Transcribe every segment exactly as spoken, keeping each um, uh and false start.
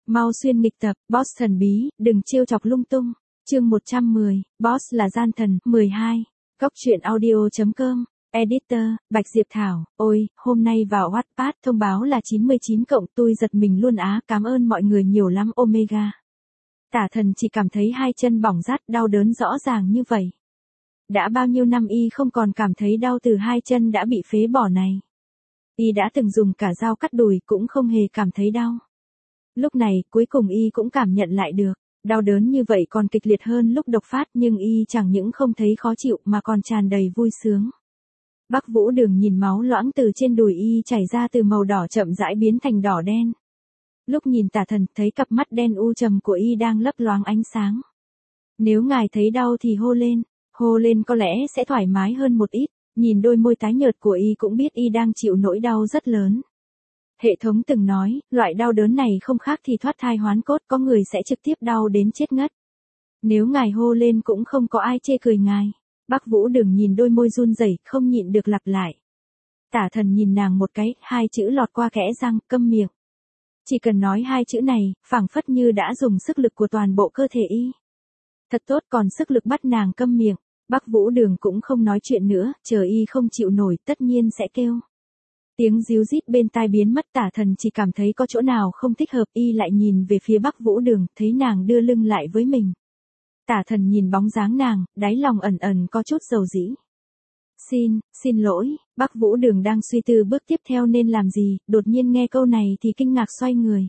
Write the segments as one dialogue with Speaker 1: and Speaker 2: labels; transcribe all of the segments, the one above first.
Speaker 1: Mau xuyên nghịch tập, boss thần bí, đừng trêu chọc lung tung. Chương một trăm mười, boss là gian thần, mười hai. Góc truyện audio chấm com, editor, Bạch Diệp Thảo. Ôi, hôm nay vào Wattpad thông báo là chín mươi chín cộng, tôi giật mình luôn á, cảm ơn mọi người nhiều lắm Omega. Tả thần chỉ cảm thấy hai chân bỏng rát, đau đớn rõ ràng như vậy. Đã bao nhiêu năm y không còn cảm thấy đau từ hai chân đã bị phế bỏ này. Y đã từng dùng cả dao cắt đùi cũng không hề cảm thấy đau. Lúc này, cuối cùng y cũng cảm nhận lại được, đau đớn như vậy còn kịch liệt hơn lúc độc phát, nhưng y chẳng những không thấy khó chịu mà còn tràn đầy vui sướng. Bắc Vũ Đường nhìn máu loãng từ trên đùi y chảy ra từ màu đỏ chậm rãi biến thành đỏ đen. Lúc nhìn Tả Thần thấy cặp mắt đen u trầm của y đang lấp loáng ánh sáng. Nếu ngài thấy đau thì hô lên, hô lên có lẽ sẽ thoải mái hơn một ít, nhìn đôi môi tái nhợt của y cũng biết y đang chịu nỗi đau rất lớn. Hệ thống từng nói, loại đau đớn này không khác thì thoát thai hoán cốt, có người sẽ trực tiếp đau đến chết ngất. Nếu ngài hô lên cũng không có ai chê cười ngài. Bắc Vũ Đường nhìn đôi môi run rẩy, không nhịn được lặp lại. Tả Thần nhìn nàng một cái, hai chữ lọt qua kẽ răng, câm miệng. Chỉ cần nói hai chữ này, phảng phất như đã dùng sức lực của toàn bộ cơ thể y. Thật tốt, còn sức lực bắt nàng câm miệng. Bắc Vũ Đường cũng không nói chuyện nữa, chờ y không chịu nổi tất nhiên sẽ kêu. Tiếng ríu rít bên tai biến mất, Tả Thần chỉ cảm thấy có chỗ nào không thích hợp, y lại nhìn về phía Bắc Vũ Đường, thấy nàng đưa lưng lại với mình. Tả Thần nhìn bóng dáng nàng, đáy lòng ẩn ẩn có chút dầu dĩ. Xin, xin lỗi, Bắc Vũ Đường đang suy tư bước tiếp theo nên làm gì, đột nhiên nghe câu này thì kinh ngạc xoay người.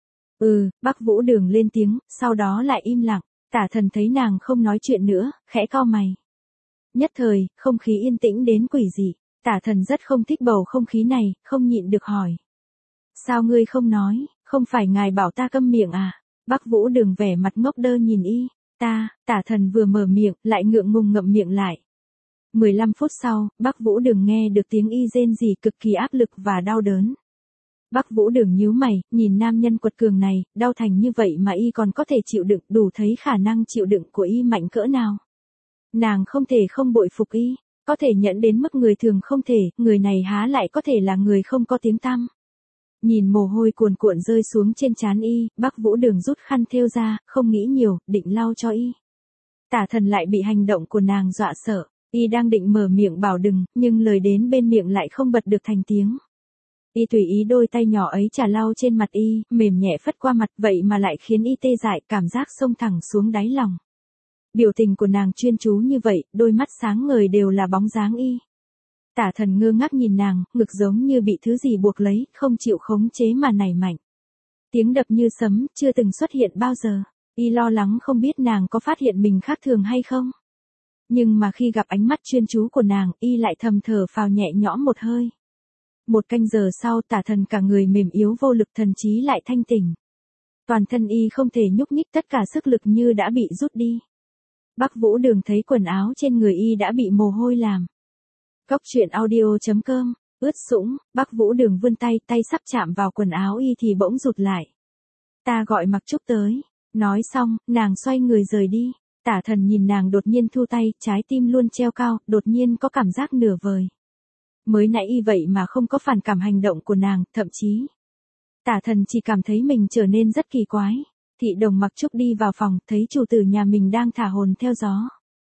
Speaker 1: Ừ, Bắc Vũ Đường lên tiếng, sau đó lại im lặng. Tả Thần thấy nàng không nói chuyện nữa, khẽ cau mày. Nhất thời, không khí yên tĩnh đến quỷ dị. Tả Thần rất không thích bầu không khí này, không nhịn được hỏi. Sao ngươi không nói, không phải ngài bảo ta câm miệng à? Bắc Vũ Đường vẻ mặt ngốc đơ nhìn y. Ta, Tả Thần vừa mở miệng, lại ngượng ngùng ngậm miệng lại. mười lăm phút sau, Bắc Vũ Đường nghe được tiếng y rên rỉ cực kỳ áp lực và đau đớn. Bắc Vũ Đường nhíu mày, nhìn nam nhân quật cường này, đau thành như vậy mà y còn có thể chịu đựng, đủ thấy khả năng chịu đựng của y mạnh cỡ nào. Nàng không thể không bội phục y, có thể nhẫn đến mức người thường không thể, người này há lại có thể là người không có tiếng tăm. Nhìn mồ hôi cuồn cuộn rơi xuống trên trán y, Bắc Vũ Đường rút khăn thêu ra, không nghĩ nhiều, định lau cho y. Tả Thần lại bị hành động của nàng dọa sợ, y đang định mở miệng bảo đừng, nhưng lời đến bên miệng lại không bật được thành tiếng. Y tùy ý đôi tay nhỏ ấy chà lau trên mặt y, mềm nhẹ phất qua mặt, vậy mà lại khiến y tê dại, cảm giác xông thẳng xuống đáy lòng. Biểu tình của nàng chuyên chú như vậy, đôi mắt sáng ngời đều là bóng dáng y. Tả Thần ngơ ngác nhìn nàng, ngực giống như bị thứ gì buộc lấy, không chịu khống chế mà nảy mạnh. Tiếng đập như sấm, chưa từng xuất hiện bao giờ. Y lo lắng không biết nàng có phát hiện mình khác thường hay không. Nhưng mà khi gặp ánh mắt chuyên chú của nàng, y lại thầm thở phào nhẹ nhõm một hơi. Một canh giờ sau, Tả Thần cả người mềm yếu vô lực, thần trí lại thanh tỉnh. Toàn thân y không thể nhúc nhích, tất cả sức lực như đã bị rút đi. Bắc Vũ Đường thấy quần áo trên người y đã bị mồ hôi làm. Góc truyện audio chấm com, ướt sũng, Bắc Vũ Đường vươn tay, tay sắp chạm vào quần áo y thì bỗng rụt lại. Ta gọi Mặc Trúc tới. Nói xong, nàng xoay người rời đi. Tả Thần nhìn nàng đột nhiên thu tay, trái tim luôn treo cao, đột nhiên có cảm giác nửa vời. Mới nãy y vậy mà không có phản cảm hành động của nàng, thậm chí. Tả Thần chỉ cảm thấy mình trở nên rất kỳ quái. Thị Đồng Mặc Trúc đi vào phòng, thấy chủ tử nhà mình đang thả hồn theo gió.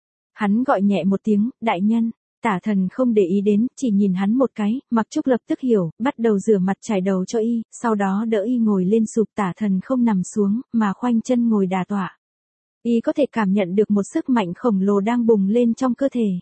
Speaker 1: Hắn gọi nhẹ một tiếng, đại nhân. Tả Thần không để ý đến, chỉ nhìn hắn một cái, Mặc Trúc lập tức hiểu, bắt đầu rửa mặt trải đầu cho y, sau đó đỡ y ngồi lên sụp. Tả Thần không nằm xuống, mà khoanh chân ngồi đà tọa. Y có thể cảm nhận được một sức mạnh khổng lồ đang bùng lên trong cơ thể.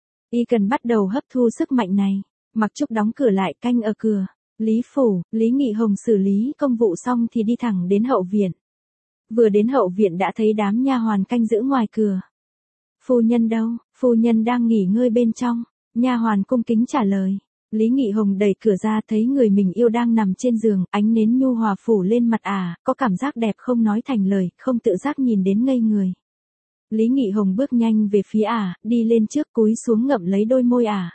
Speaker 1: Y cần bắt đầu hấp thu sức mạnh này. Mặc Trúc đóng cửa lại, canh ở cửa. Lý Phủ, Lý Nghị Hồng xử lý công vụ xong thì đi thẳng đến hậu viện. Vừa đến hậu viện đã thấy đám nha hoàn canh giữ ngoài cửa. Phu nhân đâu? Phu nhân đang nghỉ ngơi bên trong. Nha hoàn cung kính trả lời. Lý Nghị Hồng đẩy cửa ra, thấy người mình yêu đang nằm trên giường, ánh nến nhu hòa phủ lên mặt ả, có cảm giác đẹp không nói thành lời, không tự giác nhìn đến ngây người. Lý Nghị Hồng bước nhanh về phía ả, đi lên trước cúi xuống ngậm lấy đôi môi ả.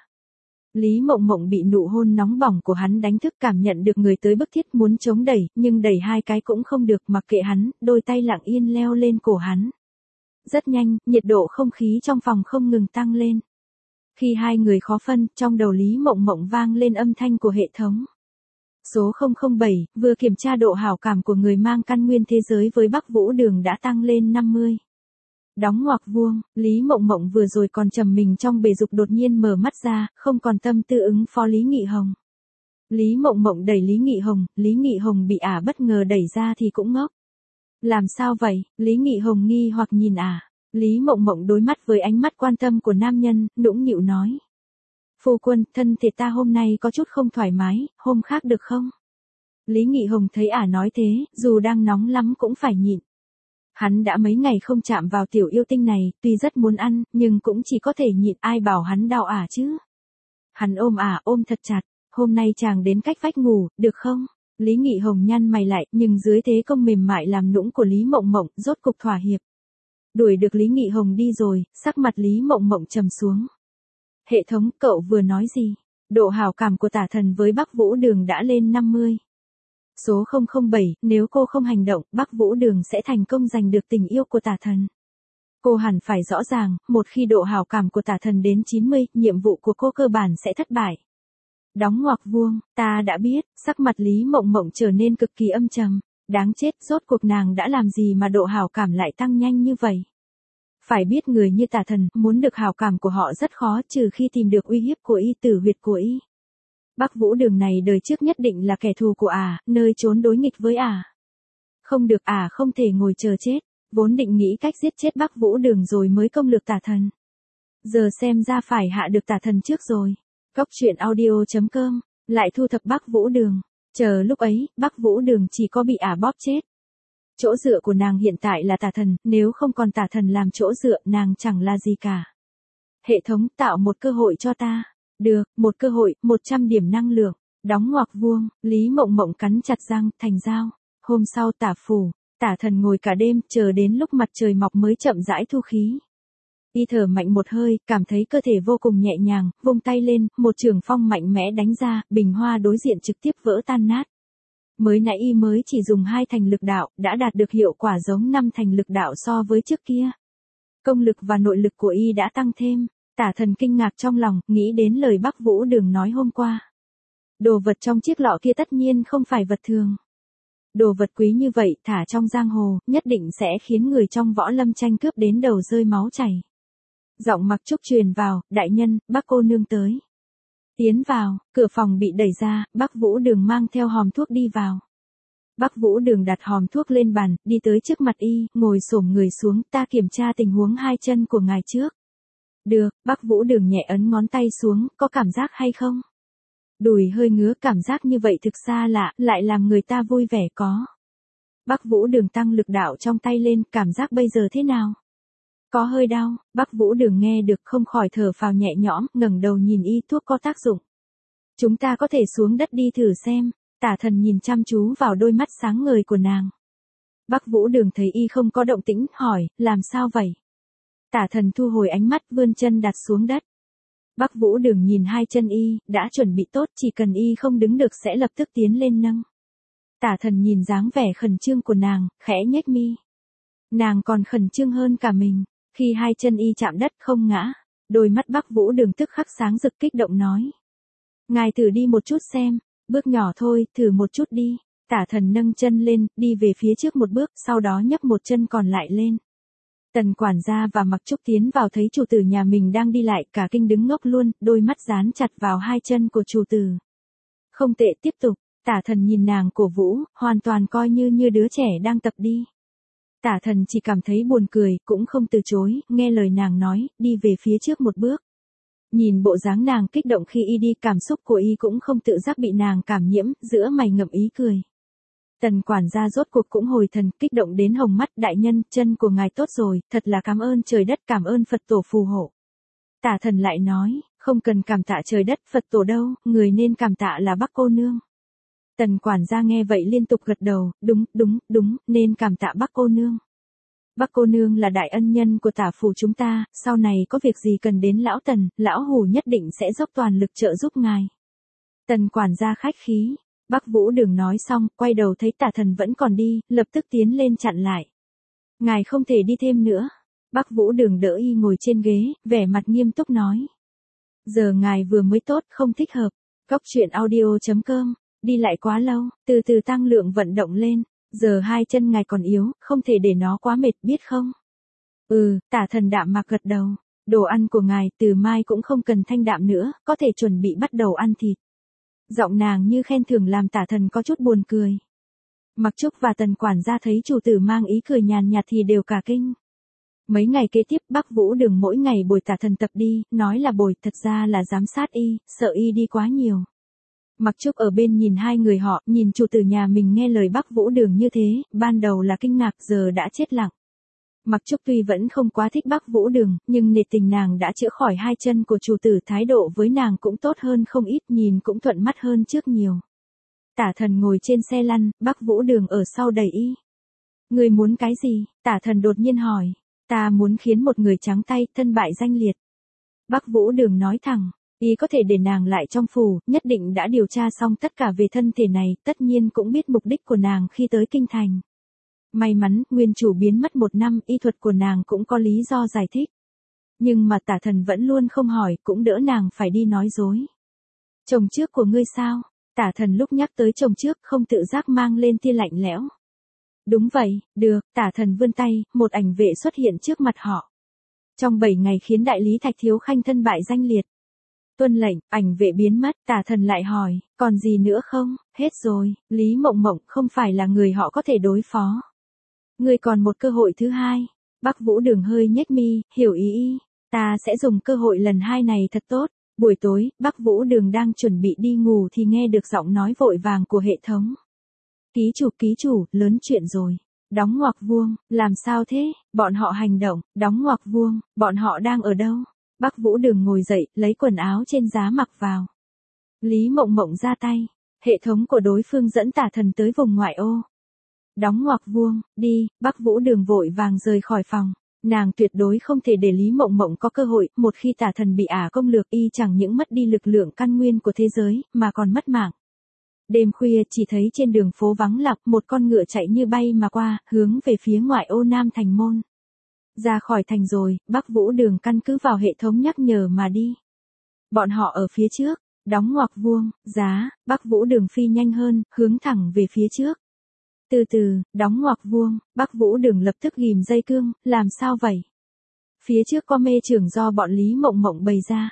Speaker 1: Lý Mộng Mộng bị nụ hôn nóng bỏng của hắn đánh thức, cảm nhận được người tới bức thiết muốn chống đẩy, nhưng đẩy hai cái cũng không được, mặc kệ hắn, đôi tay lặng yên leo lên cổ hắn. Rất nhanh, nhiệt độ không khí trong phòng không ngừng tăng lên. Khi hai người khó phân, trong đầu Lý Mộng Mộng vang lên âm thanh của hệ thống. Số không không bảy, vừa kiểm tra độ hảo cảm của người mang căn nguyên thế giới với Bắc Vũ Đường đã tăng lên năm mươi. Đóng ngoặc vuông, Lý Mộng Mộng vừa rồi còn trầm mình trong bể dục đột nhiên mở mắt ra, không còn tâm tư ứng phó Lý Nghị Hồng. Lý Mộng Mộng đẩy Lý Nghị Hồng, Lý Nghị Hồng bị ả bất ngờ đẩy ra thì cũng ngốc. Làm sao vậy? Lý Nghị Hồng nghi hoặc nhìn ả. Lý Mộng Mộng đối mắt với ánh mắt quan tâm của nam nhân, nũng nịu nói. Phu quân, thân thể ta hôm nay có chút không thoải mái, hôm khác được không? Lý Nghị Hồng thấy ả nói thế, dù đang nóng lắm cũng phải nhịn. Hắn đã mấy ngày không chạm vào tiểu yêu tinh này, tuy rất muốn ăn, nhưng cũng chỉ có thể nhịn, ai bảo hắn đau ả chứ. Hắn ôm ả ôm thật chặt, hôm nay chàng đến cách vách ngủ, được không? Lý Nghị Hồng nhăn mày lại, nhưng dưới thế công mềm mại làm nũng của Lý Mộng Mộng, rốt cục thỏa hiệp. Đuổi được Lý Nghị Hồng đi rồi, sắc mặt Lý Mộng Mộng trầm xuống. Hệ thống, cậu vừa nói gì? Độ hảo cảm của Tả Thần với Bắc Vũ Đường đã lên năm mươi. Số không không bảy, nếu cô không hành động, Bắc Vũ Đường sẽ thành công giành được tình yêu của Tả Thần. Cô hẳn phải rõ ràng, một khi độ hảo cảm của Tả Thần đến chín mươi, nhiệm vụ của cô cơ bản sẽ thất bại. Đóng ngoặc vuông, ta đã biết, sắc mặt Lý Mộng Mộng trở nên cực kỳ âm trầm. Đáng chết, rốt cuộc nàng đã làm gì mà độ hảo cảm lại tăng nhanh như vậy? Phải biết người như Tả Thần, muốn được hảo cảm của họ rất khó trừ khi tìm được uy hiếp của y, tử huyệt của y. Bắc Vũ Đường này đời trước nhất định là kẻ thù của ả, nơi trốn đối nghịch với ả. Không được, ả không thể ngồi chờ chết, vốn định nghĩ cách giết chết Bắc Vũ Đường rồi mới công lược Tả Thần. Giờ xem ra phải hạ được Tả Thần trước rồi. Cóc truyện audio chấm com, lại thu thập Bắc Vũ Đường. Chờ lúc ấy, Bắc Vũ Đường chỉ có bị ả bóp chết. Chỗ dựa của nàng hiện tại là Tả Thần, nếu không còn Tả Thần làm chỗ dựa, nàng chẳng là gì cả. Hệ thống, tạo một cơ hội cho ta. Được, một cơ hội, một trăm điểm năng lượng. Đóng ngoặc vuông, Lý Mộng Mộng cắn chặt răng, thành dao. Hôm sau Tả phủ, Tả Thần ngồi cả đêm, chờ đến lúc mặt trời mọc mới chậm rãi thu khí. Y thở mạnh một hơi, cảm thấy cơ thể vô cùng nhẹ nhàng, vung tay lên, một trường phong mạnh mẽ đánh ra, bình hoa đối diện trực tiếp vỡ tan nát. Mới nãy y mới chỉ dùng hai thành lực đạo, đã đạt được hiệu quả giống năm thành lực đạo so với trước kia. Công lực và nội lực của y đã tăng thêm. Tả Thần kinh ngạc trong lòng, nghĩ đến lời Bắc Vũ Đường nói hôm qua. Đồ vật trong chiếc lọ kia tất nhiên không phải vật thường. Đồ vật quý như vậy, thả trong giang hồ, nhất định sẽ khiến người trong võ lâm tranh cướp đến đầu rơi máu chảy. Giọng Mặc Trúc truyền vào, đại nhân, Bắc cô nương tới. Tiến vào, cửa phòng bị đẩy ra, Bắc Vũ Đường mang theo hòm thuốc đi vào. Bắc Vũ Đường đặt hòm thuốc lên bàn, đi tới trước mặt y, ngồi xổm người xuống, ta kiểm tra tình huống hai chân của ngài trước. Được, Bắc Vũ Đường nhẹ ấn ngón tay xuống, có cảm giác hay không? Đùi hơi ngứa, cảm giác như vậy thực xa lạ, lại làm người ta vui vẻ có. Bắc Vũ Đường tăng lực đạo trong tay lên, cảm giác bây giờ thế nào? Có hơi đau, Bắc Vũ Đường nghe được không khỏi thở phào nhẹ nhõm, ngẩng đầu nhìn y, thuốc có tác dụng. Chúng ta có thể xuống đất đi thử xem. Tả Thần nhìn chăm chú vào đôi mắt sáng ngời của nàng. Bắc Vũ Đường thấy y không có động tĩnh, hỏi, làm sao vậy? Tả Thần thu hồi ánh mắt, vươn chân đặt xuống đất. Bắc Vũ Đường nhìn hai chân y, đã chuẩn bị tốt, chỉ cần y không đứng được sẽ lập tức tiến lên nâng. Tả Thần nhìn dáng vẻ khẩn trương của nàng, khẽ nhếch mi. Nàng còn khẩn trương hơn cả mình, khi hai chân y chạm đất không ngã, đôi mắt Bắc Vũ Đường tức khắc sáng rực kích động nói. Ngài thử đi một chút xem, bước nhỏ thôi, thử một chút đi. Tả Thần nâng chân lên, đi về phía trước một bước, sau đó nhấc một chân còn lại lên. Tần quản gia và Mặc Trúc tiến vào thấy chủ tử nhà mình đang đi lại, cả kinh đứng ngốc luôn, đôi mắt dán chặt vào hai chân của chủ tử. Không tệ, tiếp tục. Tả Thần nhìn nàng cổ vũ, hoàn toàn coi như như đứa trẻ đang tập đi. Tả Thần chỉ cảm thấy buồn cười, cũng không từ chối, nghe lời nàng nói, đi về phía trước một bước. Nhìn bộ dáng nàng kích động khi y đi, cảm xúc của y cũng không tự giác bị nàng cảm nhiễm, giữa mày ngậm ý cười. Tần quản gia rốt cuộc cũng hồi thần, kích động đến hồng mắt, đại nhân, chân của ngài tốt rồi, thật là cảm ơn trời đất, cảm ơn Phật tổ phù hộ. Tả Thần lại nói, không cần cảm tạ trời đất, Phật tổ đâu, người nên cảm tạ là Bắc cô nương. Tần quản gia nghe vậy liên tục gật đầu, đúng, đúng, đúng, nên cảm tạ Bắc cô nương. Bắc cô nương là đại ân nhân của Tả phủ chúng ta, sau này có việc gì cần đến lão Tần, lão Hủ nhất định sẽ dốc toàn lực trợ giúp ngài. Tần quản gia khách khí. Bắc Vũ Đường nói xong, quay đầu thấy Tả Thần vẫn còn đi, lập tức tiến lên chặn lại. Ngài không thể đi thêm nữa. Bắc Vũ Đường đỡ y ngồi trên ghế, vẻ mặt nghiêm túc nói. Giờ ngài vừa mới tốt, không thích hợp. Cóc truyện audio chấm com đi lại quá lâu, từ từ tăng lượng vận động lên, giờ hai chân ngài còn yếu, không thể để nó quá mệt biết không? Ừ, Tả Thần đạm mạc gật đầu, đồ ăn của ngài từ mai cũng không cần thanh đạm nữa, có thể chuẩn bị bắt đầu ăn thịt. Giọng nàng như khen thưởng làm Tả Thần có chút buồn cười. Mặc Trúc và Tần quản gia thấy chủ tử mang ý cười nhàn nhạt thì đều cả kinh. Mấy ngày kế tiếp Bắc Vũ Đường mỗi ngày bồi Tả Thần tập đi, nói là bồi thật ra là giám sát y, sợ y đi quá nhiều. Mặc Trúc ở bên nhìn hai người họ, nhìn chủ tử nhà mình nghe lời Bắc Vũ Đường như thế, ban đầu là kinh ngạc giờ đã chết lặng. Mặc Trúc tuy vẫn không quá thích Bắc Vũ Đường, nhưng nể tình nàng đã chữa khỏi hai chân của chủ tử, thái độ với nàng cũng tốt hơn không ít, nhìn cũng thuận mắt hơn trước nhiều. Tả Thần ngồi trên xe lăn, Bắc Vũ Đường ở sau đẩy y. Người muốn cái gì? Tả Thần đột nhiên hỏi. Ta muốn khiến một người trắng tay, thân bại danh liệt. Bắc Vũ Đường nói thẳng, y có thể để nàng lại trong phủ, nhất định đã điều tra xong tất cả về thân thể này, tất nhiên cũng biết mục đích của nàng khi tới kinh thành. May mắn, nguyên chủ biến mất một năm, y thuật của nàng cũng có lý do giải thích. Nhưng mà Tả Thần vẫn luôn không hỏi, cũng đỡ nàng phải đi nói dối. Chồng trước của ngươi sao? Tả Thần lúc nhắc tới chồng trước không tự giác mang lên tia lạnh lẽo. Đúng vậy, được, Tả Thần vươn tay, một ảnh vệ xuất hiện trước mặt họ. Trong bảy ngày khiến đại lý Thạch Thiếu Khanh thân bại danh liệt. Tuân lệnh, ảnh vệ biến mất, Tả Thần lại hỏi, còn gì nữa không? Hết rồi, Lý Mộng Mộng không phải là người họ có thể đối phó. Ngươi còn một cơ hội thứ hai. Bắc Vũ Đường hơi nhếch mi, hiểu ý y. Ta sẽ dùng cơ hội lần hai này thật tốt. Buổi tối, Bắc Vũ Đường đang chuẩn bị đi ngủ thì nghe được giọng nói vội vàng của hệ thống. Ký chủ, ký chủ, lớn chuyện rồi. Đóng ngoặc vuông, làm sao thế? Bọn họ hành động, đóng ngoặc vuông, bọn họ đang ở đâu? Bắc Vũ Đường ngồi dậy, lấy quần áo trên giá mặc vào. Lý Mộng Mộng ra tay. Hệ thống của đối phương dẫn Tả Thần tới vùng ngoại ô. Đóng ngoặc vuông, đi, Bắc Vũ Đường vội vàng rời khỏi phòng. Nàng tuyệt đối không thể để Lý Mộng Mộng có cơ hội, một khi Tả Thần bị ả công lược y chẳng những mất đi lực lượng căn nguyên của thế giới, mà còn mất mạng. Đêm khuya chỉ thấy trên đường phố vắng lặng, một con ngựa chạy như bay mà qua, hướng về phía ngoại ô Nam Thành Môn. Ra khỏi thành rồi, Bắc Vũ Đường căn cứ vào hệ thống nhắc nhở mà đi. Bọn họ ở phía trước, đóng ngoặc vuông, giá, Bắc Vũ Đường phi nhanh hơn, hướng thẳng về phía trước. Từ từ, đóng ngoặc vuông, Bắc Vũ Đường lập tức ghim dây cương, làm sao vậy? Phía trước có mê chướng do bọn Lý Mộng Mộng bày ra.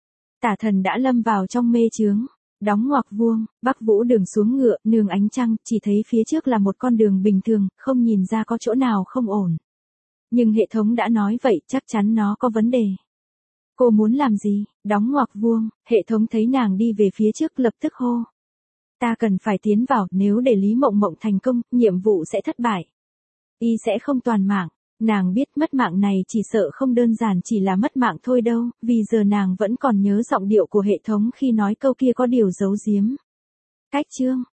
Speaker 1: Tả Thần đã lâm vào trong mê chướng. Đóng ngoặc vuông, Bắc Vũ Đường xuống ngựa, nương ánh trăng, chỉ thấy phía trước là một con đường bình thường, không nhìn ra có chỗ nào không ổn. Nhưng hệ thống đã nói vậy, chắc chắn nó có vấn đề. Cô muốn làm gì? Đóng ngoặc vuông, hệ thống thấy nàng đi về phía trước lập tức hô. Ta cần phải tiến vào, nếu để Lý Mộng Mộng thành công, nhiệm vụ sẽ thất bại. Y sẽ không toàn mạng. Nàng biết mất mạng này chỉ sợ không đơn giản chỉ là mất mạng thôi đâu, vì giờ nàng vẫn còn nhớ giọng điệu của hệ thống khi nói câu kia có điều giấu giếm. Cách chương